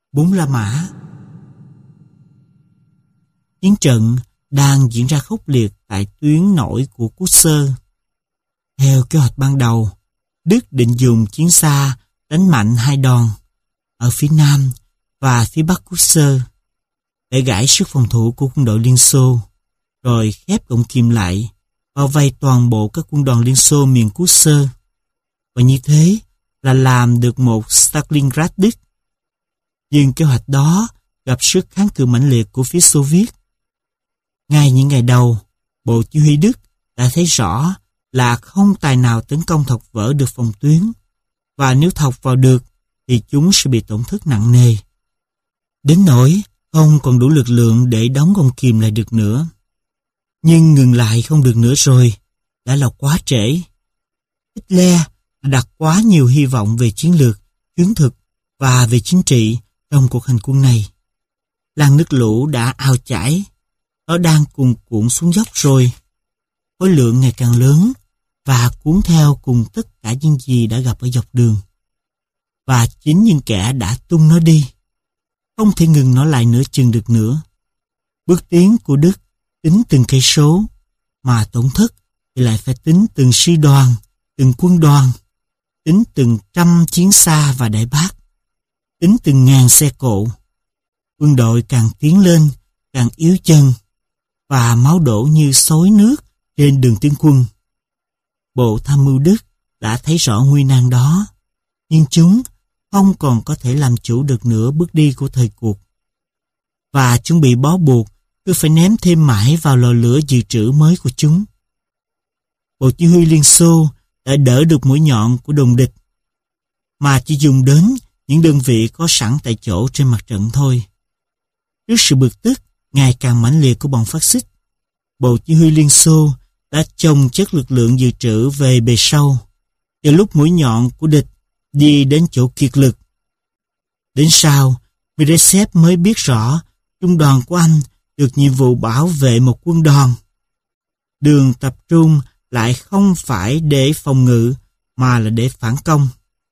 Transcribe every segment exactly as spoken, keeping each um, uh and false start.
Bốn La Mã. Chiến trận đang diễn ra khốc liệt tại tuyến nổi của Custer. Theo kế hoạch ban đầu, Đức định dùng chiến xa đánh mạnh hai đòn ở phía nam và phía bắc Custer để gãi sức phòng thủ của quân đội Liên Xô, rồi khép cổng kìm lại, bao vây toàn bộ các quân đoàn Liên Xô miền Custer, và như thế là làm được một Stalingrad Đức. Nhưng kế hoạch đó gặp sức kháng cự mãnh liệt của phía Xô Viết. Ngay những ngày đầu, Bộ Chỉ huy Đức đã thấy rõ là không tài nào tấn công thọc vỡ được phòng tuyến, và nếu thọc vào được thì chúng sẽ bị tổn thất nặng nề, đến nỗi không còn đủ lực lượng để đóng con kìm lại được nữa. Nhưng ngừng lại không được nữa rồi, đã là quá trễ. Hitler đã đặt quá nhiều hy vọng về chiến lược, chiến thực và về chính trị trong cuộc hành quân này. Làn nước lũ đã ào chảy, nó đang cuồn cuộn xuống dốc rồi. Khối lượng ngày càng lớn và cuốn theo cùng tất cả những gì đã gặp ở dọc đường. Và chính những kẻ đã tung nó đi, không thể ngừng nó lại nửa chừng được nữa. Bước tiến của Đức tính từng cây số, mà tổn thất thì lại phải tính từng sư đoàn, từng quân đoàn, tính từng trăm chiến xa và đại bác, tính từng ngàn xe cộ. Quân đội càng tiến lên, càng yếu chân, và máu đổ như xối nước trên đường tiến quân. Bộ Tham mưu Đức đã thấy rõ nguy nan đó, nhưng chúng không còn có thể làm chủ được nữa bước đi của thời cuộc. Và chúng bị bó buộc, cứ phải ném thêm mãi vào lò lửa dự trữ mới của chúng. Bộ Chỉ huy Liên Xô đã đỡ được mũi nhọn của đồn địch, mà chỉ dùng đến những đơn vị có sẵn tại chỗ trên mặt trận thôi. Trước sự bực tức ngày càng mãnh liệt của bọn phát xít, Bộ Chỉ huy Liên Xô đã chồng chất lực lượng dự trữ về bề sau, từ lúc mũi nhọn của địch đi đến chỗ kiệt lực. Đến sau, Meresev mới biết rõ trung đoàn của anh được nhiệm vụ bảo vệ một quân đoàn. Đường tập trung lại không phải để phòng ngự, mà là để phản công.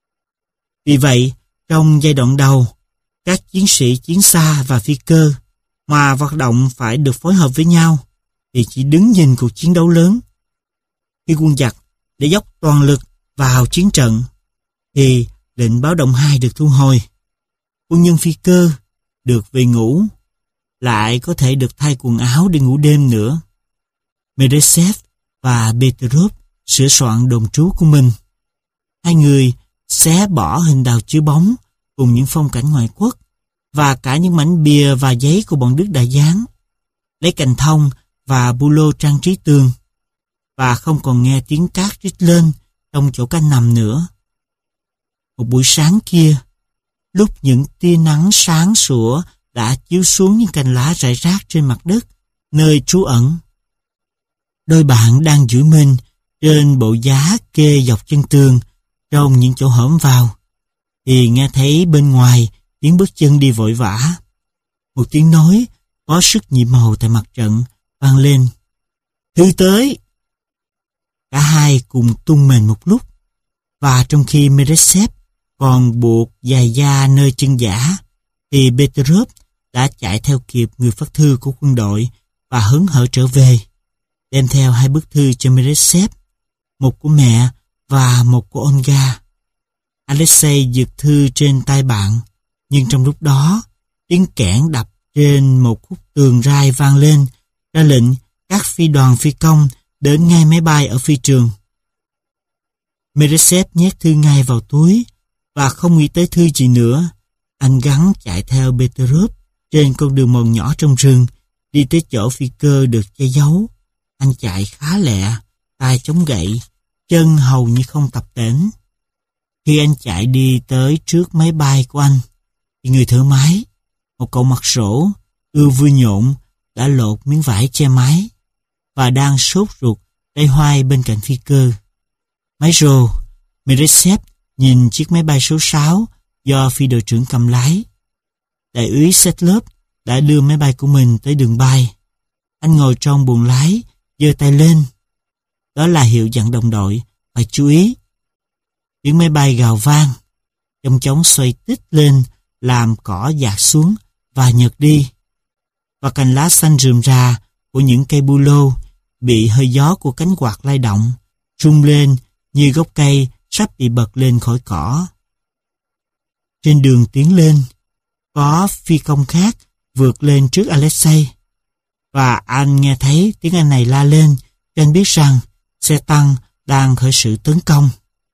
Vì vậy, trong giai đoạn đầu, các chiến sĩ chiến xa và phi cơ mà hoạt động phải được phối hợp với nhau thì chỉ đứng nhìn cuộc chiến đấu lớn. Khi quân giặc để dốc toàn lực vào chiến trận thì lệnh báo động hai được thu hồi. Quân nhân phi cơ được về ngủ, lại có thể được thay quần áo để ngủ đêm nữa. Meresev và Petrov sửa soạn đồn trú của mình. Hai người xé bỏ hình đào chiếu bóng cùng những phong cảnh ngoại quốc và cả những mảnh bìa và giấy của bọn Đức đã dán, lấy cành thông và bu lô trang trí tường, và không còn nghe tiếng cát rít lên trong chỗ canh nằm nữa. Một buổi sáng kia, lúc những tia nắng sáng sủa đã chiếu xuống những cành lá rải rác trên mặt đất nơi trú ẩn, đôi bạn đang duỗi mình trên bộ giá kê dọc chân tường trong những chỗ hõm vào, thì nghe thấy bên ngoài tiếng bước chân đi vội vã. Một tiếng nói có sức nhiệm màu tại mặt trận vang lên: "Thư tới!" Cả hai cùng tung mền một lúc, và trong khi Meresev còn buộc giày da nơi chân giả, thì Petrov đã chạy theo kịp người phát thư của quân đội và hớn hở trở về, đem theo hai bức thư cho Meresev, một của mẹ và một của Olga. Alexei giật thư trên tay bạn, nhưng trong lúc đó, tiếng kẽn đập trên một khúc tường rai vang lên, ra lệnh các phi đoàn phi công đến ngay máy bay ở phi trường. Meresev nhét thư ngay vào túi, và không nghĩ tới thư gì nữa. Anh gắng chạy theo Petrov trên con đường mòn nhỏ trong rừng, đi tới chỗ phi cơ được che giấu. Anh chạy khá lẹ, tay chống gậy, chân hầu như không tập tễnh. Khi anh chạy đi tới trước máy bay của anh, thì người thợ máy, một cậu mặt sổ, ưa vui nhộn, đã lột miếng vải che máy và đang sốt ruột day hoài bên cạnh phi cơ. Máy rồ, Meresev nhìn chiếc máy bay số sáu do phi đội trưởng cầm lái. Đại úy Setlov đã đưa máy bay của mình tới đường bay. Anh ngồi trong buồng lái, giơ tay lên. Đó là hiệu dặn đồng đội phải chú ý. Tiếng máy bay gào vang, chong chóng xoay tít lên làm cỏ dạt xuống và nhợt đi, và cành lá xanh rườm rà của những cây bu lô bị hơi gió của cánh quạt lay động, rung lên như gốc cây sắp bị bật lên khỏi cỏ. Trên đường tiến lên, có phi công khác vượt lên trước Alexei, và anh nghe thấy tiếng anh này la lên, cho anh biết rằng xe tăng đang khởi sự tấn công.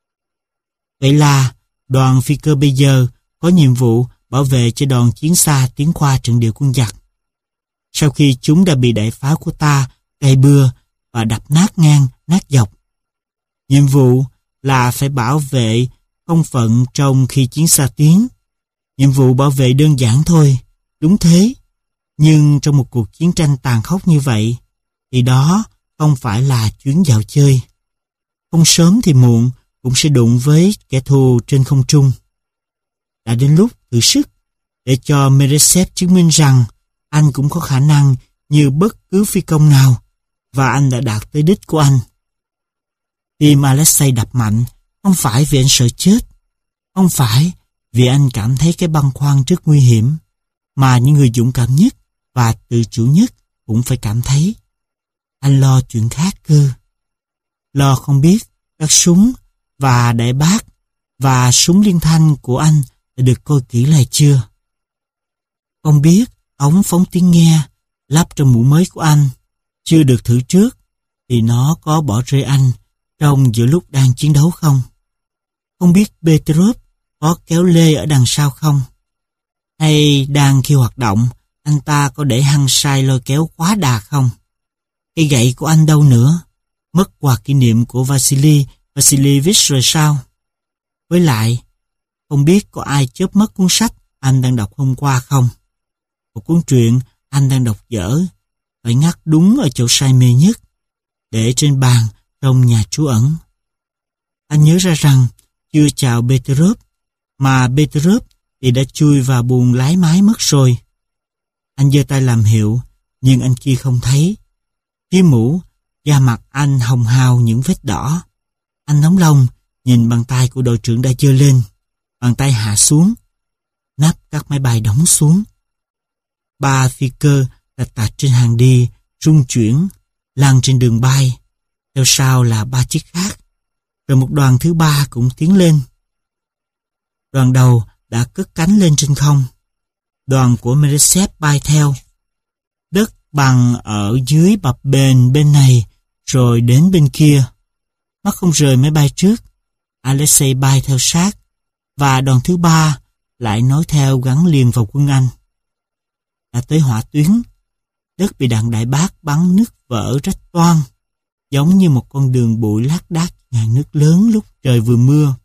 Vậy là đoàn phi cơ bây giờ có nhiệm vụ bảo vệ cho đoàn chiến xa tiến qua trận địa quân giặc. Sau khi chúng đã bị đại pháo của ta cây bừa và đập nát ngang, nát dọc. Nhiệm vụ là phải bảo vệ không phận trong khi chiến xa tiến. Nhiệm vụ bảo vệ đơn giản thôi, đúng thế. Nhưng trong một cuộc chiến tranh tàn khốc như vậy, thì đó không phải là chuyến dạo chơi. Không sớm thì muộn cũng sẽ đụng với kẻ thù trên không trung. Đã đến lúc thử sức để cho Meresev chứng minh rằng anh cũng có khả năng như bất cứ phi công nào, và anh đã đạt tới đích của anh. Tim Alexei đập mạnh, không phải vì anh sợ chết, không phải vì anh cảm thấy cái băn khoăn trước nguy hiểm, mà những người dũng cảm nhất và tự chủ nhất cũng phải cảm thấy. Anh lo chuyện khác cơ. Lo không biết các súng và đại bác và súng liên thanh của anh đã được coi kỹ lại chưa. Không biết ống phóng tiếng nghe lắp trong mũ mới của anh chưa được thử trước thì nó có bỏ rơi anh trong giữa lúc đang chiến đấu không. Không biết Petrov có kéo lê ở đằng sau không, hay đang khi hoạt động anh ta có để hăng sai lôi kéo quá đà không. Cây gậy của anh đâu nữa, mất quà kỷ niệm của Vasily Vasilievich rồi sao. Với lại, không biết có ai chớp mất cuốn sách anh đang đọc hôm qua không. Một cuốn truyện anh đang đọc dở, phải ngắt đúng ở chỗ say mê nhất, để trên bàn trong nhà trú ẩn. Anh nhớ ra rằng chưa chào Petrov, mà Petrov thì đã chui vào buồng lái máy mất rồi. Anh giơ tay làm hiệu, nhưng anh kia không thấy. Phía mũ, da mặt anh hồng hào những vết đỏ. Anh nóng lòng nhìn bàn tay của đội trưởng đã giơ lên, bàn tay hạ xuống, nắp các máy bay đóng xuống. Ba phi cơ lạch tạch trên hàng đi, rung chuyển, lăn trên đường bay. Theo sau là ba chiếc khác, rồi một đoàn thứ ba cũng tiến lên. Đoàn đầu đã cất cánh lên trên không. Đoàn của Meresev bay theo. Đất bằng ở dưới bập bềnh bên này, rồi đến bên kia. Mắt không rời máy bay trước, Alexei bay theo sát, và đoàn thứ ba lại nối theo gắn liền vào quân Anh. Đã tới hỏa tuyến, đất bị đạn đại bác bắn nứt vỡ rách toang, giống như một con đường bụi lác đác ngàn nước lớn lúc trời vừa mưa.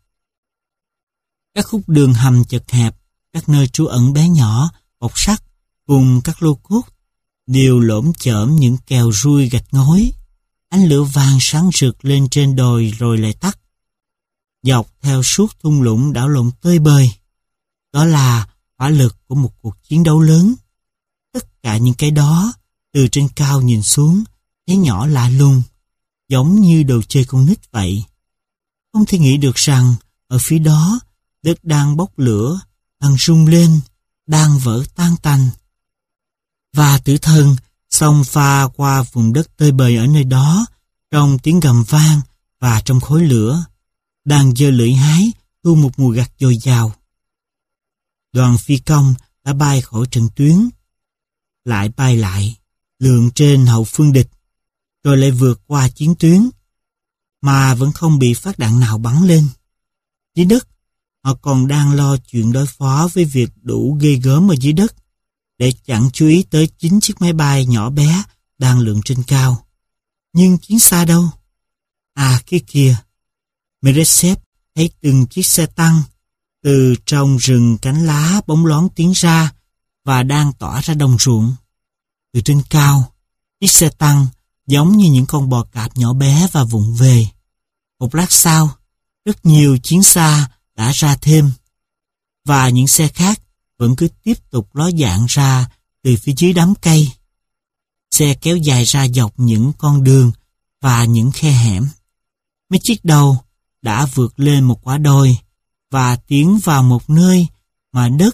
Các khúc đường hầm chật hẹp, các nơi trú ẩn bé nhỏ, bọc sắt cùng các lô cốt đều lổm chởm những kèo rui gạch ngói. Ánh lửa vàng sáng rực lên trên đồi rồi lại tắt. Dọc theo suốt thung lũng đảo lộn tơi bời. Đó là hỏa lực của một cuộc chiến đấu lớn. Tất cả những cái đó, từ trên cao nhìn xuống, thấy nhỏ lạ lùng, giống như đồ chơi con nít vậy. Không thể nghĩ được rằng, ở phía đó, đất đang bốc lửa, đang rung lên, đang vỡ tan tành. Và tử thần xông pha qua vùng đất tơi bời ở nơi đó, trong tiếng gầm vang và trong khói lửa, đang giơ lưỡi hái thu một mùi gặt dồi dào. Đoàn phi công đã bay khỏi trận tuyến, lại bay lại, lượn trên hậu phương địch, rồi lại vượt qua chiến tuyến, mà vẫn không bị phát đạn nào bắn lên. Dưới đất, họ còn đang lo chuyện đối phó với việc đủ ghê gớm ở dưới đất, để chẳng chú ý tới chín chiếc máy bay nhỏ bé đang lượn trên cao. Nhưng chiến xa đâu? À, kia kìa. Meresev thấy từng chiếc xe tăng từ trong rừng cánh lá bóng loáng tiến ra và đang tỏa ra đồng ruộng. Từ trên cao, chiếc xe tăng giống như những con bò cạp nhỏ bé và vụng về. Một lát sau, rất nhiều chiến xa đã ra thêm, và những xe khác vẫn cứ tiếp tục ló dạng ra từ phía dưới đám cây. Xe kéo dài ra dọc những con đường và những khe hẻm. Mấy chiếc đầu đã vượt lên một quả đồi và tiến vào một nơi mà đất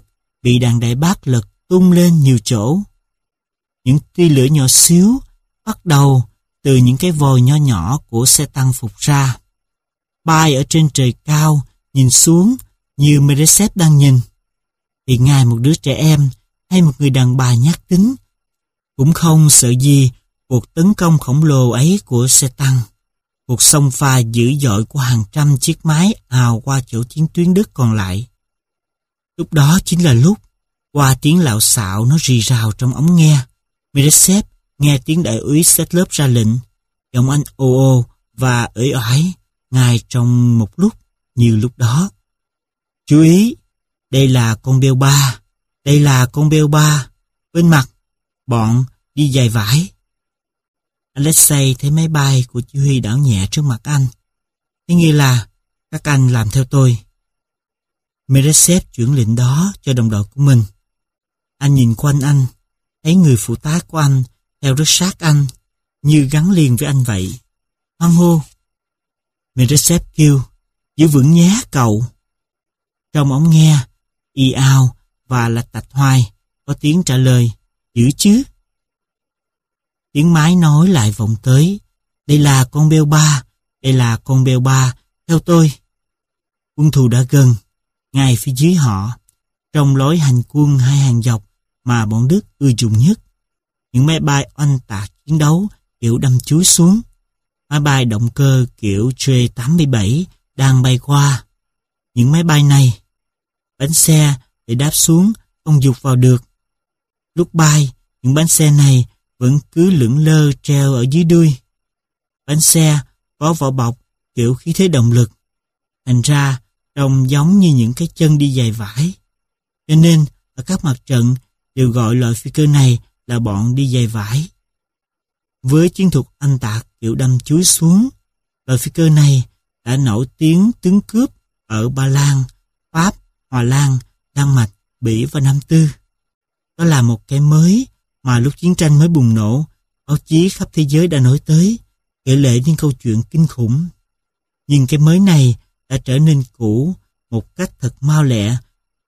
bị đạn đại bác lật tung lên nhiều chỗ. Những tia lửa nhỏ xíu bắt đầu từ những cái vòi nho nhỏ của xe tăng phục ra, bay ở trên trời cao, nhìn xuống như Meresev đang nhìn. Thì ngài một đứa trẻ em hay một người đàn bà nhát tính cũng không sợ gì cuộc tấn công khổng lồ ấy của xe tăng, cuộc xông pha dữ dội của hàng trăm chiếc máy ào qua chỗ chiến tuyến Đức còn lại. Lúc đó chính là lúc, qua tiếng lạo xạo nó rì rào trong ống nghe, Meresev nghe tiếng đại úy Stetlov ra lệnh, giọng anh ồ ồ và uể oải, ngay trong một lúc như lúc đó. Chú ý, đây là con beo ba, đây là con beo ba, bên mặt, bọn đi giày vải. Alexei thấy máy bay của chỉ huy đảo nhẹ trước mặt anh. Thế nghĩa là, các anh làm theo tôi. Meresev chuyển lệnh đó cho đồng đội của mình. Anh nhìn quanh anh, thấy người phụ tá của anh theo rất sát anh, như gắn liền với anh vậy. Hoan hô. Meresev kêu, giữ vững nhé cậu. Trong ống nghe, y ao và lạch tạch hoài, có tiếng trả lời, giữ chứ. Tiếng máy nói lại vọng tới, đây là con beo ba, đây là con beo ba, theo tôi. Quân thù đã gần, ngay phía dưới họ, trong lối hành quân hai hàng dọc mà bọn Đức ưa dùng nhất. Những máy bay oanh tạc chiến đấu kiểu đâm chúi xuống. Máy bay động cơ kiểu J tám mươi bảy đang bay qua. Những máy bay này, bánh xe để đáp xuống không dục vào được. Lúc bay, những bánh xe này vẫn cứ lững lơ treo ở dưới đuôi. Bánh xe có vỏ bọc kiểu khí thế động lực, thành ra trông giống như những cái chân đi giày vải. Cho nên ở các mặt trận đều gọi loại phi cơ này là bọn đi giày vải. Với chiến thuật oanh tạc kiểu đâm chúi xuống, loại phi cơ này đã nổi tiếng tướng cướp ở Ba Lan, Pháp, Hòa Lan, Đan Mạch, Bỉ và Nam Tư. Đó là một cái mới mà lúc chiến tranh mới bùng nổ, báo chí khắp thế giới đã nói tới, kể lể những câu chuyện kinh khủng. Nhưng cái mới này đã trở nên cũ một cách thật mau lẹ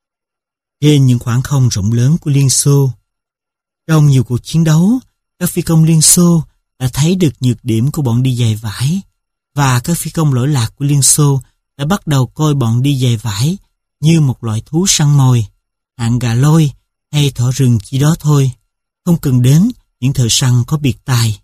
trên những khoảng không rộng lớn của Liên Xô. Trong nhiều cuộc chiến đấu, các phi công Liên Xô đã thấy được nhược điểm của bọn đi giày vải, và các phi công lỗi lạc của Liên Xô đã bắt đầu coi bọn đi giày vải như một loại thú săn mồi, hạng gà lôi hay thỏ rừng chỉ đó thôi, không cần đến những thợ săn có biệt tài.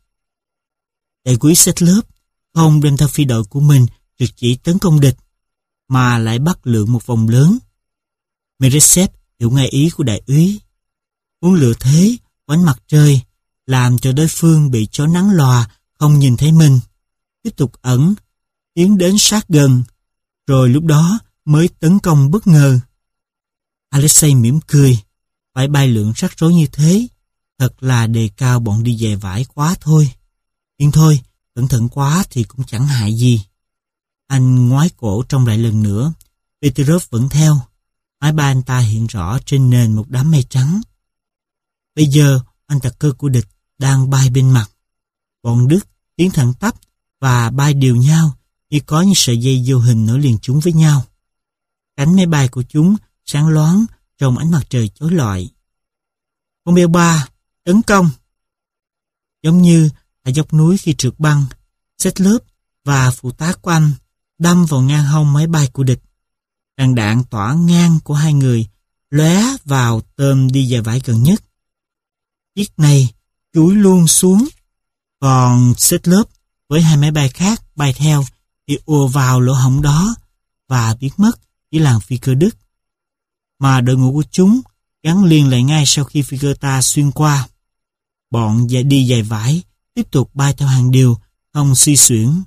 Đại úy Stetlov không đem theo phi đội của mình trực chỉ tấn công địch, mà lại bắt lượn một vòng lớn. Meresev hiểu ngay ý của đại úy, muốn lựa thế của ánh mặt trời, làm cho đối phương bị chó nắng lòa không nhìn thấy mình, tiếp tục ẩn, tiến đến sát gần, rồi lúc đó mới tấn công bất ngờ. Alexei mỉm cười, phải bay lượn rắc rối như thế, thật là đề cao bọn đi giày vải quá thôi. Nhưng thôi, cẩn thận quá thì cũng chẳng hại gì. Anh ngoái cổ trông lại lần nữa, Petrov vẫn theo. Máy bay anh ta hiện rõ trên nền một đám mây trắng. Bây giờ, anh tạc cơ của địch đang bay bên mặt. Bọn Đức tiến thẳng tắp và bay đều nhau như có những sợi dây vô hình nối liền chúng với nhau. Cánh máy bay của chúng sáng loáng trong ánh mặt trời chói lọi. Con beo ba, tấn công! Giống như ở dốc núi khi trượt băng, Stetlov và phụ tá của anh đâm vào ngang hông máy bay của địch. Đạn đạn tỏa ngang của hai người lóe vào tôm đi giày vải gần nhất. Chiếc này chúi luôn xuống, còn Stetlov với hai máy bay khác bay theo thì ùa vào lỗ hổng đó và biến mất dưới làn phi cơ Đức. Mà đội ngũ của chúng gắn liền lại ngay sau khi phi cơ ta xuyên qua. Bọn đi giày vải tiếp tục bay theo hàng điều, không suy xuyển.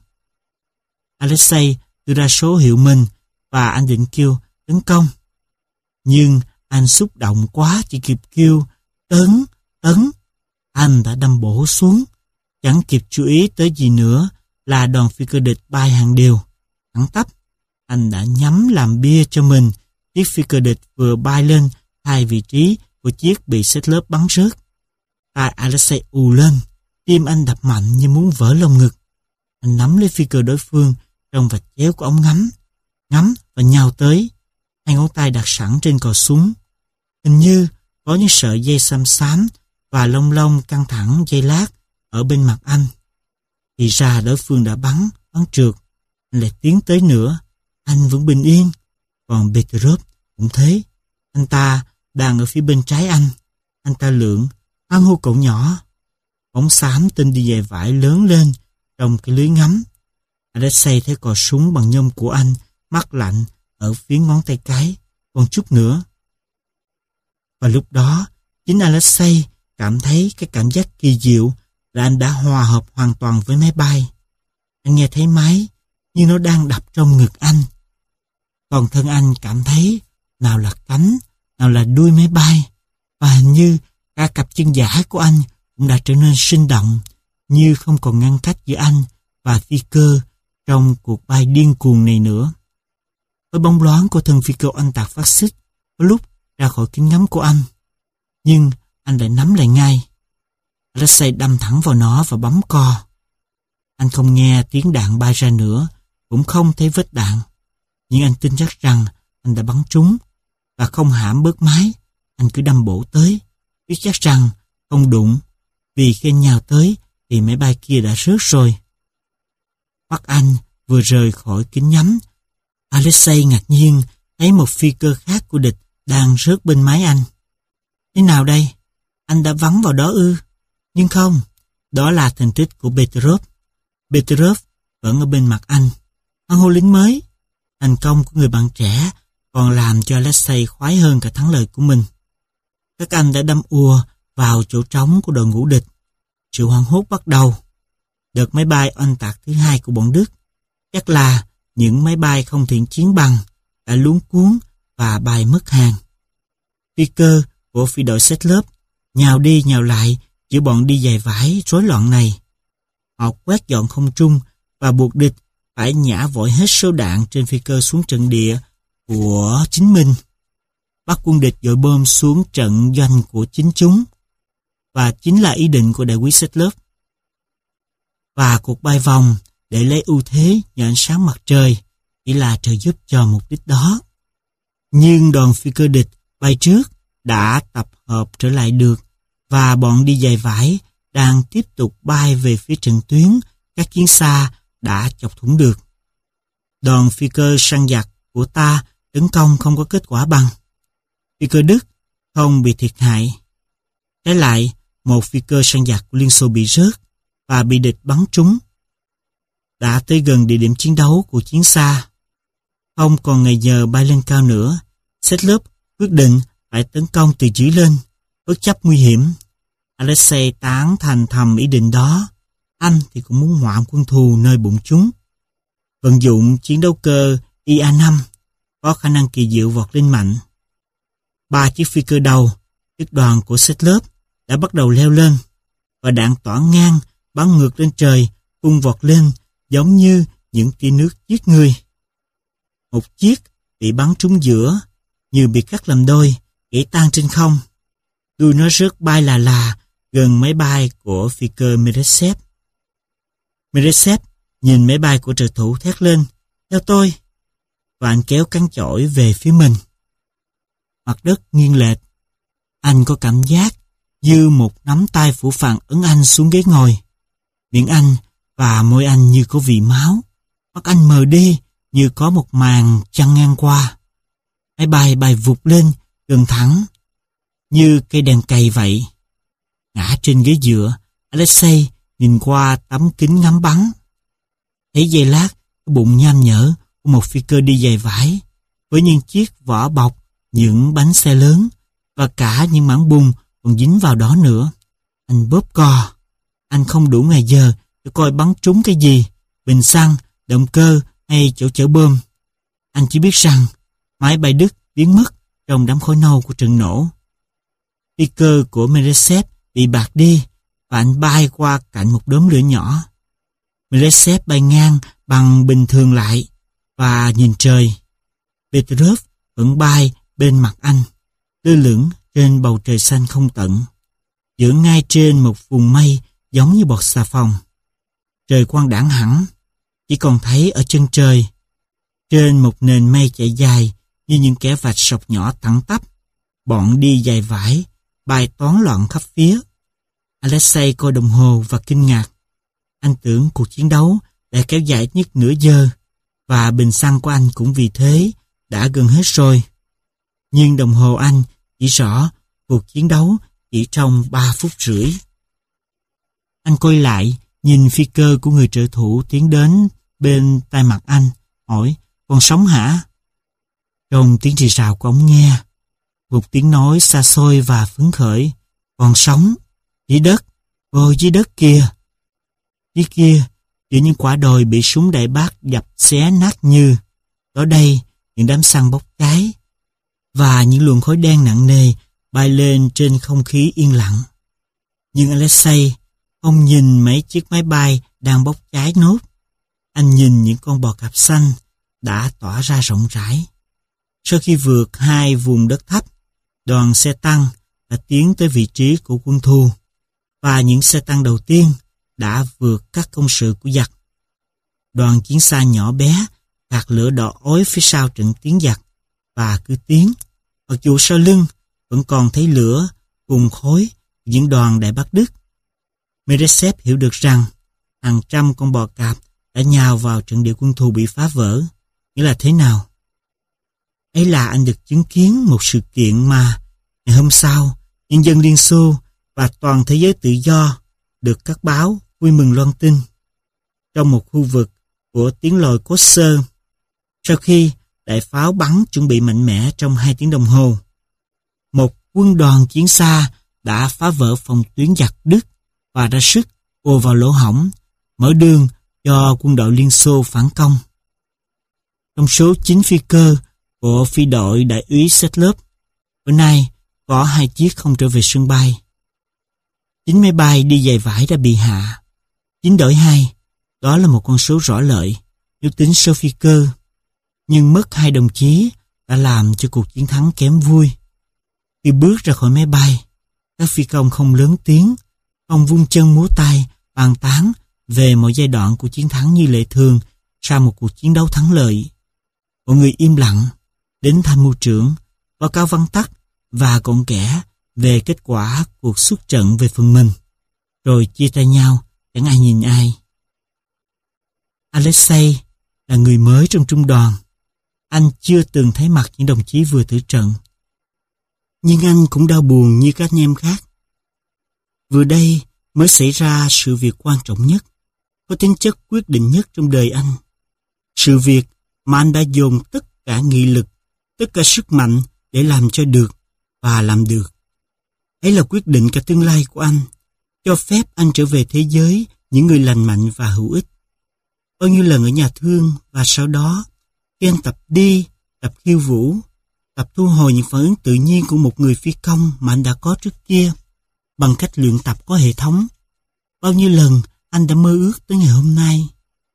Alexei đưa ra số hiệu mình và anh định kêu tấn công. Nhưng anh xúc động quá chỉ kịp kêu tấn, tấn. Anh đã đâm bổ xuống, chẳng kịp chú ý tới gì nữa là đoàn phi cơ địch bay hàng điều. Thẳng tắp, anh đã nhắm làm bia cho mình chiếc phi cơ địch vừa bay lên hai vị trí của chiếc bị Stetlov bắn rớt. Tai Alexei ù lên, tim anh đập mạnh như muốn vỡ lồng ngực. Anh nắm lấy phi cơ đối phương trong vạch chéo của ống ngắm, ngắm và nhào tới, hai ngón tay đặt sẵn trên cò súng. Hình như có những sợi dây xăm xám và lông lông căng thẳng dây lát ở bên mặt anh. Thì ra đối phương đã bắn, bắn trượt. Anh lại tiến tới nữa, anh vẫn bình yên. Còn Petrov cũng thế. Anh ta đang ở phía bên trái anh. Anh ta lượn, hoan hô cậu nhỏ. Bóng xám tên đi giày vải lớn lên trong cái lưới ngắm. Alexei thấy cò súng bằng nhôm của anh mát lạnh ở phía ngón tay cái, còn chút nữa. Và lúc đó, chính Alexei cảm thấy cái cảm giác kỳ diệu là anh đã hòa hợp hoàn toàn với máy bay. Anh nghe thấy máy như nó đang đập trong ngực anh. Còn thân anh cảm thấy nào là cánh, nào là đuôi máy bay. Và hình như cả cặp chân giả của anh cũng đã trở nên sinh động, như không còn ngăn cách giữa anh và phi cơ trong cuộc bay điên cuồng này nữa. Với bóng loáng của thân phi cơ oanh tạc phát xít có lúc ra khỏi kính ngắm của anh, nhưng anh lại nắm lại ngay. Alexei đâm thẳng vào nó và bấm co. Anh không nghe tiếng đạn bay ra nữa, cũng không thấy vết đạn, nhưng anh tin chắc rằng anh đã bắn trúng và không hãm bớt máy. Anh cứ đâm bổ tới, biết chắc rằng không đụng, vì khi anh nhào tới thì máy bay kia đã rớt rồi. Mắt anh vừa rời khỏi kính nhắm, Alexei ngạc nhiên thấy một phi cơ khác của địch đang rớt bên máy anh. Thế nào đây? Anh đã bắn vào đó ư? Nhưng không, đó là thành tích của Petrov. Petrov vẫn ở bên mặt anh. Hoan hô lính mới. Thành công của người bạn trẻ còn làm cho Alexei khoái hơn cả thắng lợi của mình. Các anh đã đâm ùa vào chỗ trống của đội ngũ địch. Sự hoảng hốt bắt đầu. Đợt máy bay oanh tạc thứ hai của bọn Đức. Chắc là những máy bay không thiện chiến bằng đã luống cuống và bay mất hàng. Phi cơ của phi đội Setlov nhào đi nhào lại giữa bọn đi giày vải rối loạn này. Họ quét dọn không trung và buộc địch phải nhả vội hết số đạn trên phi cơ xuống trận địa của chính mình. Bắt quân địch dội bom xuống trận doanh của chính chúng. Và chính là ý định của đại úy Setlov. Và cuộc bay vòng để lấy ưu thế nhờ ánh sáng mặt trời chỉ là trợ giúp cho mục đích đó. Nhưng đoàn phi cơ địch bay trước đã tập hợp trở lại được và bọn đi giày vải đang tiếp tục bay về phía trận tuyến các chiến xa đã chọc thủng được. Đoàn phi cơ săn giặc của ta tấn công không có kết quả bằng. Phi cơ Đức không bị thiệt hại. Trái lại, một phi cơ săn giặc của Liên Xô bị rớt và bị địch bắn trúng. Đã tới gần địa điểm chiến đấu của chiến xa. Không còn ngày giờ bay lên cao nữa, Setlov quyết định phải tấn công từ dưới lên, bất chấp nguy hiểm. Alexei tán thành thầm ý định đó. Anh thì cũng muốn hoạm quân thù nơi bụng chúng. Vận dụng chiến đấu cơ I A năm có khả năng kỳ diệu vọt lên mạnh. Ba chiếc phi cơ đầu, chiếc đoàn của Setlov đã bắt đầu leo lên và đạn tỏa ngang bắn ngược lên trời, tung vọt lên giống như những tia nước giết người. Một chiếc bị bắn trúng giữa, như bị cắt làm đôi, gãy tan trên không. Đuôi nó rớt bay là là gần máy bay của phi cơ Meresev. Meresev nhìn máy bay của trợ thủ thét lên, theo tôi, và anh kéo cán chổi về phía mình. Mặt đất nghiêng lệch. Anh có cảm giác như một nắm tay phủ phàng ấn anh xuống ghế ngồi. Miệng anh và môi anh như có vị máu. Mắt anh mờ đi như có một màn chăn ngang qua. Máy bay bay vụt lên gần thẳng như cây đèn cày vậy. Ngã trên ghế dựa, Alexei nhìn qua tấm kính ngắm bắn. Thấy giây lát cái bụng nham nhở của một phi cơ đi giày vải với những chiếc vỏ bọc, những bánh xe lớn và cả những mảng bùn còn dính vào đó nữa. Anh bóp co. Anh không đủ ngày giờ để coi bắn trúng cái gì, bình xăng, động cơ hay chỗ chở bom. Anh chỉ biết rằng máy bay Đức biến mất trong đám khói nâu của trận nổ. Phi cơ của Meresev bị bạt đi và anh bay qua cạnh một đốm lửa nhỏ. Meresev bay ngang bằng bình thường lại và nhìn trời. Petrov vẫn bay bên mặt anh, lơ lửng trên bầu trời xanh không tận, giữa ngay trên một vùng mây giống như bọt xà phòng. Trời quang đãng hẳn, chỉ còn thấy ở chân trời, trên một nền mây chạy dài như những kẽ vạch sọc nhỏ thẳng tắp, Bọn đi giày vải, bài toán loạn khắp phía. Alexei coi đồng hồ và kinh ngạc. Anh tưởng cuộc chiến đấu đã kéo dài ít nhất nửa giờ, và bình xăng của anh cũng vì thế đã gần hết rồi. Nhưng đồng hồ anh chỉ rõ cuộc chiến đấu chỉ trong ba phút rưỡi. Anh quay lại, nhìn phi cơ của người trợ thủ tiến đến bên tai mặt anh, hỏi, còn sống hả? Trong tiếng rì rào của ống nghe, một tiếng nói xa xôi và phấn khởi, còn sống, dưới đất, vô dưới đất kia. Dưới kia, giữa những quả đồi bị súng đại bác dập xé nát như, ở đây những đám xăng bốc cháy, và những luồng khói đen nặng nề bay lên trên không khí yên lặng. Nhưng Alexei không nhìn mấy chiếc máy bay đang bốc cháy nốt. Anh nhìn những con bò cạp xanh đã tỏa ra rộng rãi. Sau khi vượt hai vùng đất thấp, đoàn xe tăng đã tiến tới vị trí của quân thù, và những xe tăng đầu tiên đã vượt các công sự của giặc. Đoàn chiến xa nhỏ bé gạt lửa đỏ ối phía sau trận tiến giặc và cứ tiến, mặc dù sau lưng vẫn còn thấy lửa cùng khói những đoàn Đại Bắc Đức. Meresev hiểu được rằng hàng trăm con bò cạp đã nhào vào trận địa quân thù bị phá vỡ. Nghĩa là thế nào? Ấy là anh được chứng kiến một sự kiện mà ngày hôm sau, nhân dân Liên Xô và toàn thế giới tự do được các báo vui mừng loan tin. Trong một khu vực của tiếng lòi cốt sơ, sau khi đại pháo bắn chuẩn bị mạnh mẽ trong hai tiếng đồng hồ, một quân đoàn chiến xa đã phá vỡ phòng tuyến giặc Đức và ra sức ùa vào lỗ hổng, mở đường cho quân đội Liên Xô phản công. Trong số chín phi cơ của phi đội đại úy Setlov, bữa nay có hai chiếc không trở về sân bay. Chín máy bay đi giày vải đã bị hạ. Chín đổi hai, đó là một con số rõ lợi nếu tính số phi cơ. Nhưng mất hai đồng chí đã làm cho cuộc chiến thắng kém vui. Khi bước ra khỏi máy bay, các phi công không lớn tiếng, không vung chân múa tay, bàn tán về mọi giai đoạn của chiến thắng như lệ thường sau một cuộc chiến đấu thắng lợi. Mọi người im lặng, đến tham mưu trưởng, báo cáo vắn tắt và gọn ghẽ về kết quả cuộc xuất trận về phần mình, rồi chia tay nhau, chẳng ai nhìn ai. Alexei là người mới trong trung đoàn. Anh chưa từng thấy mặt những đồng chí vừa tử trận. Nhưng anh cũng đau buồn như các anh em khác. Vừa đây mới xảy ra sự việc quan trọng nhất, có tính chất quyết định nhất trong đời anh. Sự việc mà anh đã dồn tất cả nghị lực, tất cả sức mạnh để làm cho được và làm được. Ấy là quyết định cả tương lai của anh, cho phép anh trở về thế giới những người lành mạnh và hữu ích. Bao nhiêu lần ở nhà thương và sau đó, khi anh tập đi, tập khiêu vũ, tập thu hồi những phản ứng tự nhiên của một người phi công mà anh đã có trước kia, bằng cách luyện tập có hệ thống. Bao nhiêu lần anh đã mơ ước tới ngày hôm nay.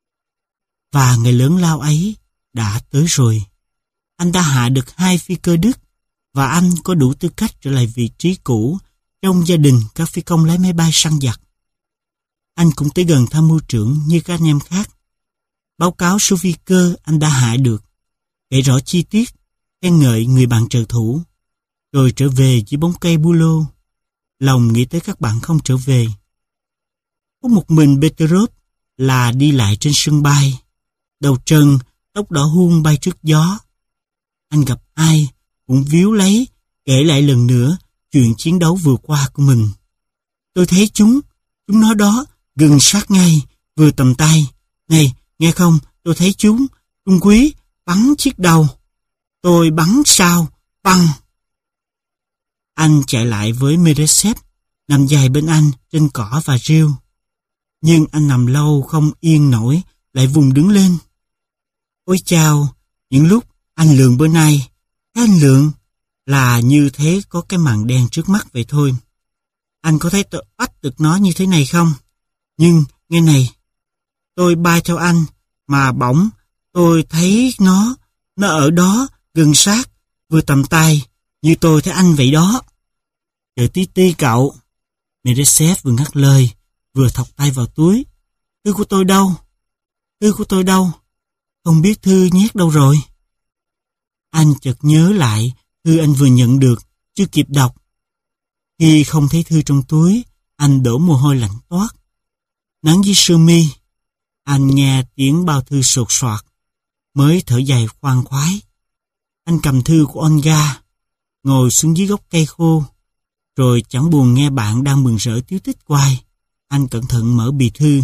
Và ngày lớn lao ấy đã tới rồi. Anh đã hạ được hai phi cơ Đức và anh có đủ tư cách trở lại vị trí cũ trong gia đình các phi công lái máy bay săn giặc. Anh cũng tới gần tham mưu trưởng như các anh em khác. Báo cáo số phi cơ anh đã hạ được, kể rõ chi tiết, khen ngợi người bạn trợ thủ, rồi trở về dưới bóng cây bu lô. Lòng nghĩ tới các bạn không trở về. Có một mình Petrov là đi lại trên sân bay, đầu trần, tóc đỏ huông bay trước gió. Anh gặp ai cũng víu lấy, kể lại lần nữa chuyện chiến đấu vừa qua của mình. Tôi thấy chúng, chúng nó đó, gần sát ngay, vừa tầm tay. Này, nghe không, tôi thấy chúng, Trung Quý, bắn chiếc đầu. Tôi bắn sao, băng. Anh chạy lại với Meresev, nằm dài bên anh trên cỏ và rêu. Nhưng anh nằm lâu không yên nổi, lại vùng đứng lên. Ôi chao, những lúc anh Lượng bữa nay, cái anh Lượng là như thế có cái màn đen trước mắt vậy thôi. Anh có thấy tôi bắt được nó như thế này không? Nhưng, nghe này, tôi bay theo anh, mà bỗng tôi thấy nó, nó ở đó, gần sát, vừa tầm tay, như tôi thấy anh vậy đó. Chờ tí ti cậu. Meresev vừa ngắt lời, vừa thọc tay vào túi. Thư của tôi đâu? Thư của tôi đâu? Không biết thư nhét đâu rồi. Anh chợt nhớ lại thư anh vừa nhận được chưa kịp đọc. Khi không thấy thư trong túi, anh đổ mồ hôi lạnh toát. Nắng dưới sương mi, anh nghe tiếng bao thư sột soạt, mới thở dài khoan khoái. Anh cầm thư của Olga, ngồi xuống dưới gốc cây khô, rồi chẳng buồn nghe bạn đang mừng rỡ tíu tích quay. Anh cẩn thận mở bì thư.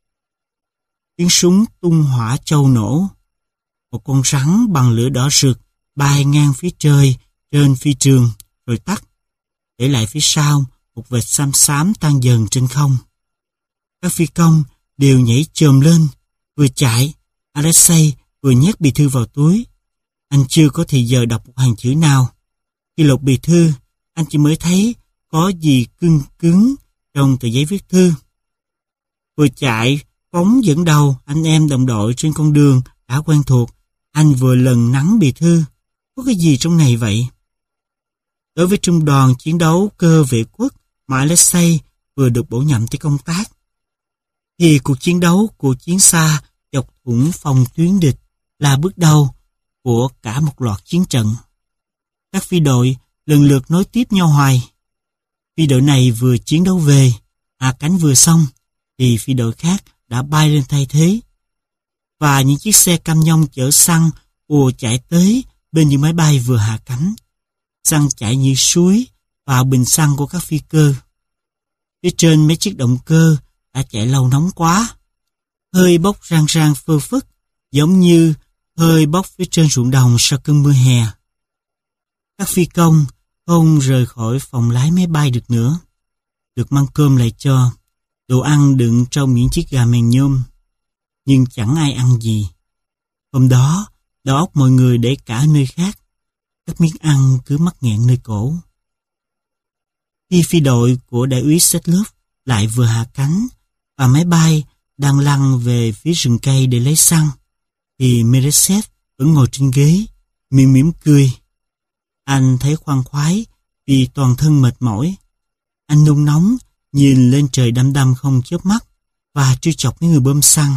Tiếng súng tung hỏa châu nổ. Một con rắn bằng lửa đỏ rực bay ngang phía trời trên phi trường rồi tắt, để lại phía sau một vệt xám xám tan dần trên không. Các phi công đều nhảy chồm lên, vừa chạy, Alexei vừa nhét bì thư vào túi. Anh chưa có thời giờ đọc một hàng chữ nào. Khi lột bì thư, anh chỉ mới thấy có gì cứng cứng trong tờ giấy viết thư. Vừa chạy, phóng dẫn đầu anh em đồng đội trên con đường đã quen thuộc, anh vừa lần nắn bì thư. Có cái gì trong này vậy? Đối với trung đoàn chiến đấu cơ vệ quốc mà Alexei vừa được bổ nhiệm tới công tác, thì cuộc chiến đấu của chiến xa dọc thủng phòng tuyến địch là bước đầu của cả một loạt chiến trận. Các phi đội lần lượt nối tiếp nhau hoài. Phi đội này vừa chiến đấu về, hạ cánh vừa xong, thì phi đội khác đã bay lên thay thế. Và những chiếc xe cam nhông chở xăng ùa chạy tới bên những máy bay vừa hạ cánh. Xăng chảy như suối vào bình xăng của các phi cơ. Phía trên mấy chiếc động cơ đã chạy lâu nóng quá. Hơi bốc rang rang phơ phất, giống như hơi bốc phía trên ruộng đồng sau cơn mưa hè. Các phi công không rời khỏi phòng lái máy bay được nữa. Được mang cơm lại cho, đồ ăn đựng trong những chiếc gà mèn nhôm. Nhưng chẳng ai ăn gì. Hôm đó, đầu óc mọi người để cả nơi khác. Các miếng ăn cứ mắc nghẹn nơi cổ. Khi phi đội của đại úy Setlov lại vừa hạ cánh và máy bay đang lăn về phía rừng cây để lấy xăng, thì Meresev vẫn ngồi trên ghế, miệng mỉm cười. Anh thấy khoan khoái vì toàn thân mệt mỏi. Anh nôn nóng nhìn lên trời đăm đăm không chớp mắt và trêu chọc mấy người bơm xăng.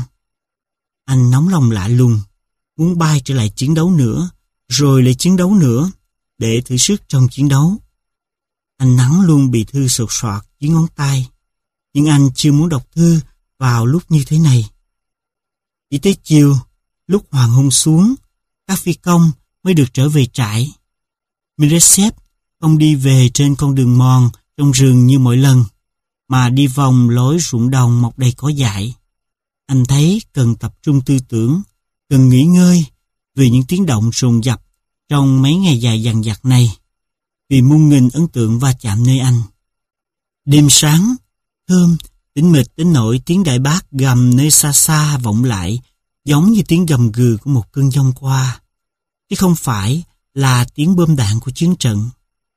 Anh nóng lòng lạ lùng, muốn bay trở lại chiến đấu nữa, rồi lại chiến đấu nữa, để thử sức trong chiến đấu. Anh nắn luôn bì thư sột soạt dưới ngón tay, nhưng anh chưa muốn đọc thư vào lúc như thế này. Chỉ tới chiều, lúc hoàng hôn xuống, các phi công mới được trở về trại. Meresev không đi về trên con đường mòn trong rừng như mỗi lần, mà đi vòng lối ruộng đồng mọc đầy cỏ dại. Anh thấy cần tập trung tư tưởng, cần nghỉ ngơi vì những tiếng động rồn rập trong mấy ngày dài dằng dặc này, vì muôn nghìn ấn tượng va chạm nơi anh. Đêm sáng, thơm, tĩnh mịch đến nỗi tiếng đại bác gầm nơi xa xa vọng lại, giống như tiếng gầm gừ của một cơn giông qua, chứ không phải là tiếng bom đạn của chiến trận.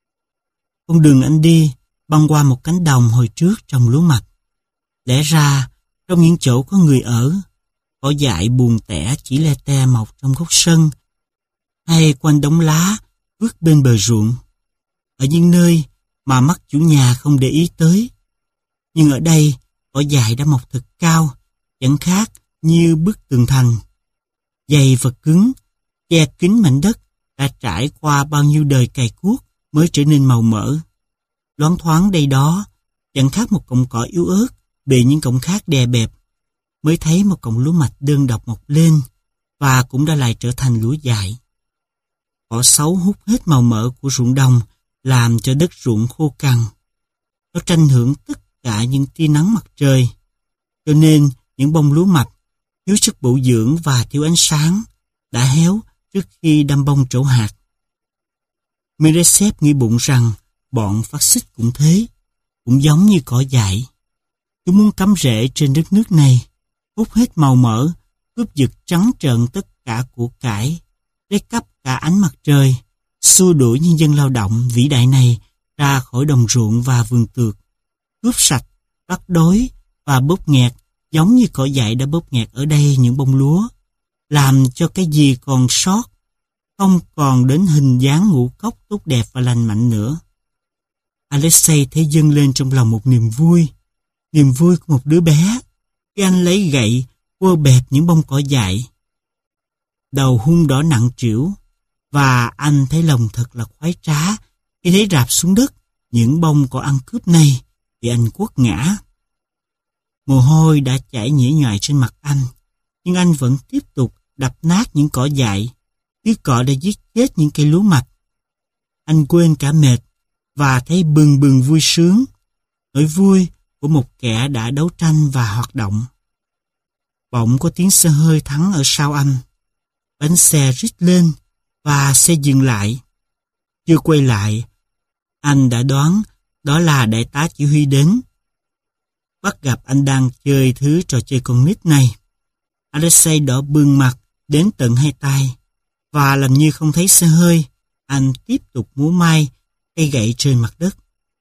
Con đường anh đi băng qua một cánh đồng hồi trước trồng lúa mạch. Lẽ ra, trong những chỗ có người ở, cỏ dại buồn tẻ chỉ le te mọc trong góc sân, hay quanh đống lá vứt bên bờ ruộng, ở những nơi mà mắt chủ nhà không để ý tới. Nhưng ở đây, cỏ dại đã mọc thật cao, chẳng khác như bức tường thành. Dày và cứng, che kín mảnh đất đã trải qua bao nhiêu đời cày cuốc mới trở nên màu mỡ. Loáng thoáng đây đó, chẳng khác một cọng cỏ yếu ớt bị những cọng khác đè bẹp, mới thấy một cọng lúa mạch đơn độc mọc lên và cũng đã lại trở thành lúa dại. Cỏ xấu hút hết màu mỡ của ruộng đồng, làm cho đất ruộng khô cằn. Nó tranh hưởng tất cả những tia nắng mặt trời, cho nên những bông lúa mạch thiếu chất bổ dưỡng và thiếu ánh sáng đã héo trước khi đâm bông trổ hạt. Meresev nghĩ bụng rằng bọn phát xít cũng thế, cũng giống như cỏ dại. Chúng muốn cắm rễ trên đất nước này, hút hết màu mỡ, cướp giật trắng trợn tất cả của cải, lấy cắp cả ánh mặt trời, xua đuổi nhân dân lao động vĩ đại này ra khỏi đồng ruộng và vườn tược, cướp sạch, bắt đói và bóp nghẹt giống như cỏ dại đã bóp nghẹt ở đây những bông lúa, làm cho cái gì còn sót không còn đến hình dáng ngũ cốc tốt đẹp và lành mạnh nữa. Alexei thấy dâng lên trong lòng một niềm vui, niềm vui của một đứa bé khi anh lấy gậy quơ bẹp những bông cỏ dại. Đầu hung đỏ nặng trĩu, và anh thấy lòng thật là khoái trá Khi thấy rạp xuống đất những bông cỏ ăn cướp này thì anh quất ngã. Mồ hôi đã chảy nhễ nhại trên mặt anh, nhưng anh vẫn tiếp tục đập nát những cỏ dại. Thứ cỏ đã giết chết những cây lúa mạch. Anh quên cả mệt và thấy bừng bừng vui sướng, nỗi vui của một kẻ đã đấu tranh và hoạt động. Bỗng có tiếng xe hơi thắng ở sau anh. Bánh xe rít lên và xe dừng lại. Chưa quay lại, anh đã đoán đó là đại tá chỉ huy đến. Bắt gặp anh đang chơi thứ trò chơi con nít này. Alexei đỏ bừng mặt đến tận hai tay, và làm như không thấy xe hơi, anh tiếp tục múa may cây gậy trên mặt đất.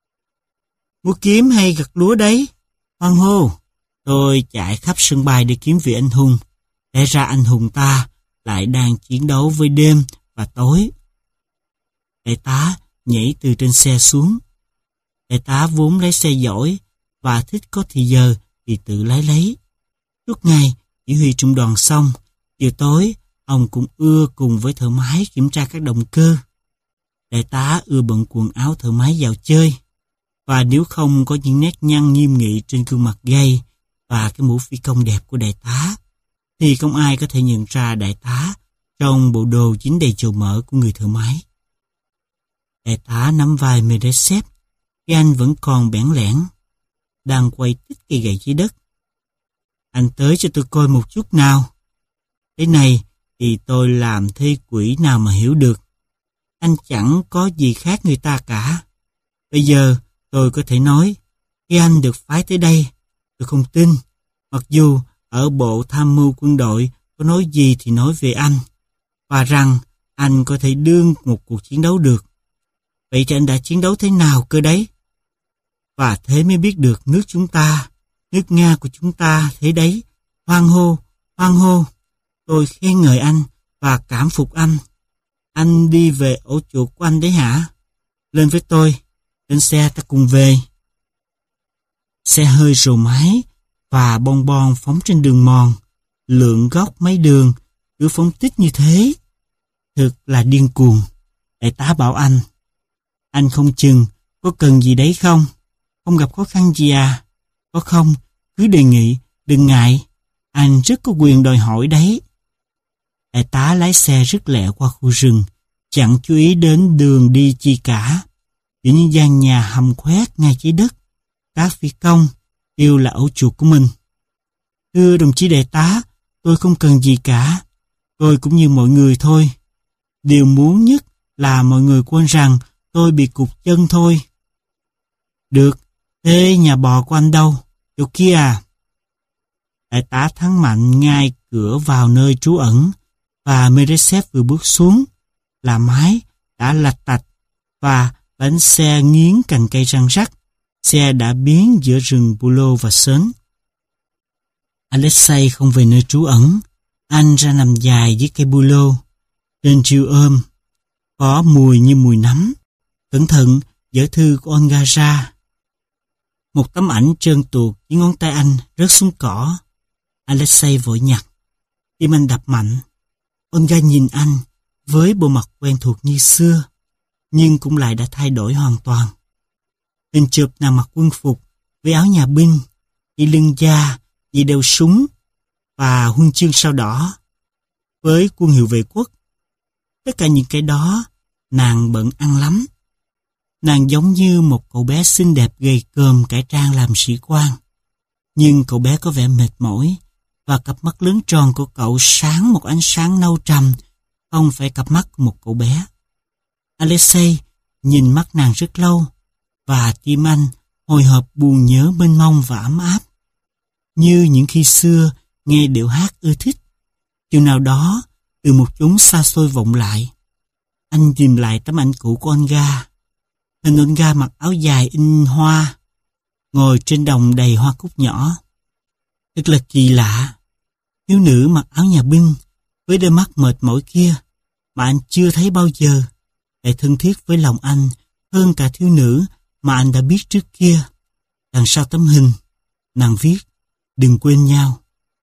Múa kiếm hay gặt lúa đấy? Hoan hô! Tôi chạy khắp sân bay để kiếm vị anh hùng. Lẽ ra anh hùng ta lại đang chiến đấu với đêm và tối. Đại tá nhảy từ trên xe xuống. Đại tá vốn lái xe giỏi và thích có thì giờ thì tự lái lấy. Suốt ngày chỉ huy trung đoàn xong, chiều tối ông cũng ưa cùng với thợ máy kiểm tra các động cơ. Đại tá ưa bận quần áo thợ máy vào chơi, và nếu không có những nét nhăn nghiêm nghị trên gương mặt gay và cái mũ phi công đẹp của đại tá, thì không ai có thể nhận ra đại tá trong bộ đồ dính đầy dầu mỡ của người thợ máy. Đại tá nắm vai Meresev khi anh vẫn còn bẽn lẽn, đang quay tích cây gậy dưới đất. Anh tới cho tôi coi một chút nào. Thế này thì tôi làm thế quỷ nào mà hiểu được. Anh chẳng có gì khác người ta cả. Bây giờ tôi có thể nói, khi anh được phái tới đây, tôi không tin, mặc dù ở bộ tham mưu quân đội có nói gì thì nói về anh, và rằng anh có thể đương một cuộc chiến đấu được. Vậy thì anh đã chiến đấu thế nào cơ đấy? Và thế mới biết được nước chúng ta, nước Nga của chúng ta thế đấy. Hoan hô, hoan hô. Tôi khen ngợi anh và cảm phục anh. Anh đi về ổ chuột của anh đấy hả? Lên với tôi, lên xe ta cùng về. Xe hơi rồ máy và bon bon phóng trên đường mòn, lượn góc mấy đường, cứ phóng tích như thế. Thực là điên cuồng. Đại tá bảo anh, anh không chừng có cần gì đấy không? Không gặp khó khăn gì à? Có không? Cứ đề nghị, đừng ngại. Anh rất có quyền đòi hỏi đấy. Đại tá lái xe rất lẹ qua khu rừng, chẳng chú ý đến đường đi chi cả. Giữa những gian nhà hầm khoét ngay dưới đất, các phi công đều là ổ chuột của mình. Thưa đồng chí đại tá, tôi không cần gì cả. Tôi cũng như mọi người thôi. Điều muốn nhất là mọi người quên rằng tôi bị cụt chân thôi. Được, thế nhà bò của anh đâu? Chỗ kia à? Đại tá thắng mạnh ngay cửa vào nơi trú ẩn, và Meresev vừa bước xuống là máy đã lạch tạch và bánh xe nghiến cành cây răng rắc. Xe đã biến giữa rừng Bulo và sến. Alexei không về nơi trú ẩn. Anh ra nằm dài dưới cây Bulo. Trên riêu ôm có mùi như mùi nấm. Cẩn thận dở thư của Olga ra. Một tấm ảnh trơn tuột dưới ngón tay anh rớt xuống cỏ. Alexei vội nhặt. Tim anh đập mạnh. Olga nhìn anh với bộ mặt quen thuộc như xưa, nhưng cũng lại đã thay đổi hoàn toàn. Hình chụp nàng mặc quân phục với áo nhà binh, dây lưng da, dây đeo súng và huân chương sao đỏ với quân hiệu vệ quốc. Tất cả những cái đó nàng bận ăn lắm. Nàng giống như một cậu bé xinh đẹp gầy còm cải trang làm sĩ quan. Nhưng cậu bé có vẻ mệt mỏi, và cặp mắt lớn tròn của cậu sáng một ánh sáng nâu trầm, không phải cặp mắt của một cậu bé. Alexei nhìn mắt nàng rất lâu, và tim anh hồi hộp buồn nhớ mênh mông và ấm áp. Như những khi xưa nghe điệu hát ưa thích, chừng nào đó từ một chốn xa xôi vọng lại. Anh tìm lại tấm ảnh cũ của Olga. Hình Olga mặc áo dài in hoa, ngồi trên đồng đầy hoa cúc nhỏ. Thật là kỳ lạ, thiếu nữ mặc áo nhà binh với đôi mắt mệt mỏi kia mà anh chưa thấy bao giờ, lại thân thiết với lòng anh hơn cả thiếu nữ mà anh đã biết trước kia. Đằng sau tấm hình, nàng viết, đừng quên nhau.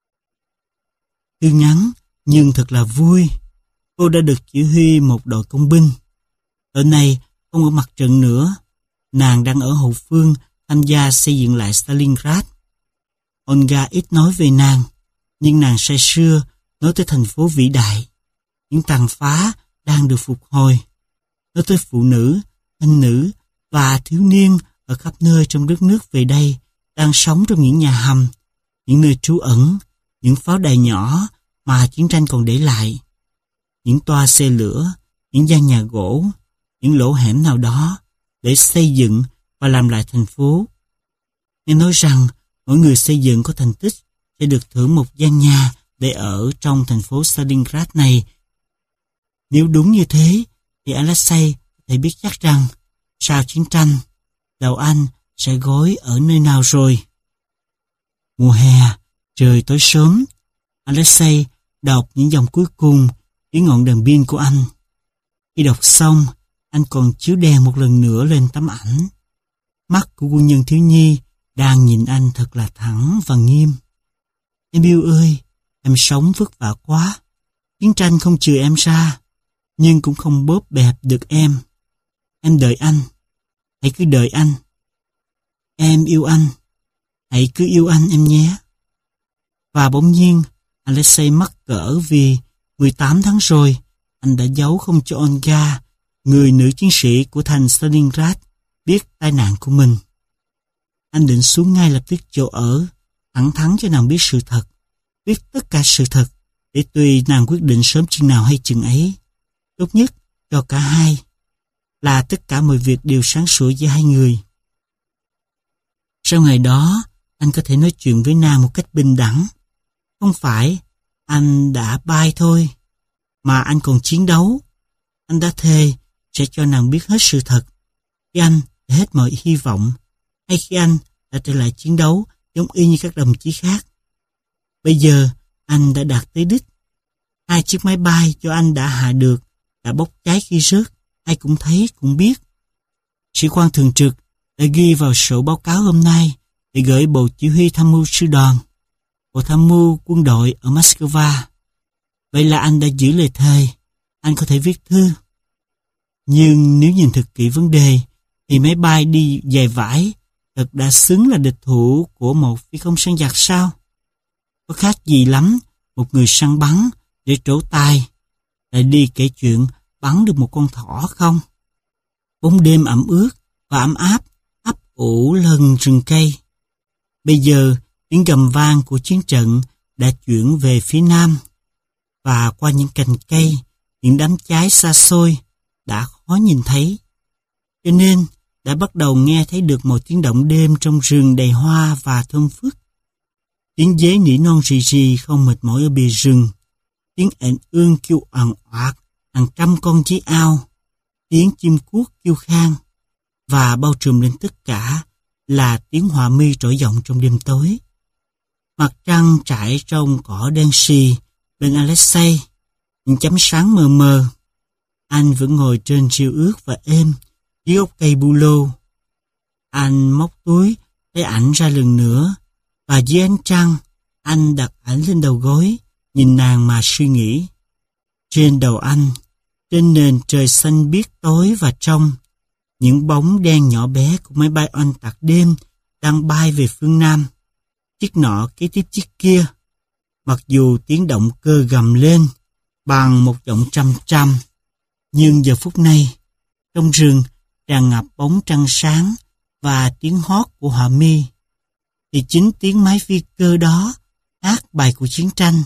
Thư ngắn nhưng thật là vui. Cô đã được chỉ huy một đội công binh. Ở này không ở mặt trận nữa. Nàng đang ở hậu phương tham gia xây dựng lại Stalingrad. Olga ít nói về nàng, nhưng nàng say sưa nói tới thành phố vĩ đại, những tàn phá đang được phục hồi, nói tới phụ nữ, thanh nữ và thiếu niên ở khắp nơi trong đất nước về đây đang sống trong những nhà hầm, những nơi trú ẩn, những pháo đài nhỏ mà chiến tranh còn để lại, những toa xe lửa, những gian nhà gỗ, những lỗ hẻm nào đó để xây dựng và làm lại thành phố. Nghe nói rằng mỗi người xây dựng có thành tích sẽ được thưởng một gian nhà để ở trong thành phố Stalingrad này. Nếu đúng như thế, thì Alexei có thể biết chắc rằng sau chiến tranh, đầu anh sẽ gối ở nơi nào rồi. Mùa hè, trời tối sớm, Alexei đọc những dòng cuối cùng dưới ngọn đèn pin của anh. Khi đọc xong, anh còn chiếu đèn một lần nữa lên tấm ảnh. Mắt của quân nhân thiếu nhi đang nhìn anh thật là thẳng và nghiêm. Em yêu ơi, em sống vất vả quá. Chiến tranh không trừ em ra, nhưng cũng không bóp bẹp được em. Em đợi anh. Hãy cứ đợi anh. Em yêu anh. Hãy cứ yêu anh em nhé. Và bỗng nhiên, Alexei mắc cỡ vì mười tám tháng rồi, anh đã giấu không cho Olga, người nữ chiến sĩ của thành Stalingrad, biết tai nạn của mình. Anh định xuống ngay lập tức chỗ ở, thẳng thắn cho nàng biết sự thật, biết tất cả sự thật, để tùy nàng quyết định sớm chừng nào hay chừng ấy. Tốt nhất cho cả hai, là tất cả mọi việc đều sáng sủa giữa hai người. Sau ngày đó, anh có thể nói chuyện với nàng một cách bình đẳng. Không phải anh đã bay thôi, mà anh còn chiến đấu. Anh đã thề sẽ cho nàng biết hết sự thật. Khi anh đã hết mọi hy vọng, hay khi anh đã trở lại chiến đấu giống y như các đồng chí khác. Bây giờ anh đã đạt tới đích. Hai chiếc máy bay do anh đã hạ được đã bốc cháy khi rớt, ai cũng thấy cũng biết. Sĩ quan thường trực đã ghi vào sổ báo cáo hôm nay để gửi Bộ Chỉ huy Tham mưu Sư đoàn, Bộ Tham mưu Quân đội ở Moscow. Vậy là anh đã giữ lời thề, anh có thể viết thư. Nhưng nếu nhìn thật kỹ vấn đề, thì máy bay đi giày vải thật đã xứng là địch thủ của một phi công săn giặc sao? Có khác gì lắm một người săn bắn để trổ tài lại đi kể chuyện bắn được một con thỏ không? Bóng đêm ẩm ướt và ấm áp ấp ủ lần rừng cây. Bây giờ tiếng gầm vang của chiến trận đã chuyển về phía nam, và qua những cành cây, những đám cháy xa xôi đã khó nhìn thấy. Cho nên đã bắt đầu nghe thấy được một tiếng động đêm trong rừng đầy hoa và thơm phức. Tiếng dế nỉ non rì rì không mệt mỏi ở bìa rừng. Tiếng ện ương kêu oằn oạt hàng trăm con chí ao. Tiếng chim cuốc kêu khang. Và bao trùm lên tất cả là tiếng họa mi trỗi vọng trong đêm tối. Mặt trăng trải trong cỏ đen xì bên Alexei, những chấm sáng mờ mờ. Anh vẫn ngồi trên rìu ướt và êm dưới gốc cây bu lô. Anh móc túi lấy ảnh ra lần nữa, và dưới ánh trăng anh đặt ảnh lên đầu gối, nhìn nàng mà suy nghĩ. Trên đầu anh, trên nền trời xanh biếc tối và trong, những bóng đen nhỏ bé của máy bay oanh tạc đêm đang bay về phương Nam. Chiếc nọ kế tiếp chiếc kia, mặc dù tiếng động cơ gầm lên bằng một giọng trăm trăm. Nhưng giờ phút này, trong rừng tràn ngập bóng trăng sáng và tiếng hót của họa mi, thì chính tiếng máy phi cơ đó hát bài của chiến tranh.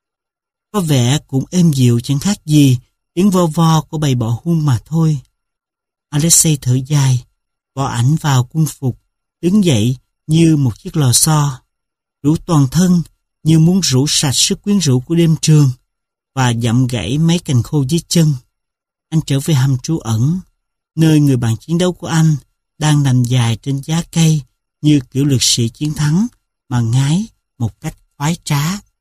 Có vẻ cũng êm dịu chẳng khác gì tiếng vo vo của bầy bọ hung mà thôi. Alexei thở dài, bỏ ảnh vào quân phục, đứng dậy như một chiếc lò xo, rũ toàn thân như muốn rũ sạch sức quyến rũ của đêm trường, và dặm gãy mấy cành khô dưới chân. Anh trở về hầm trú ẩn, nơi người bạn chiến đấu của anh đang nằm dài trên giá cây như kiểu lực sĩ chiến thắng mà ngái một cách khoái trá.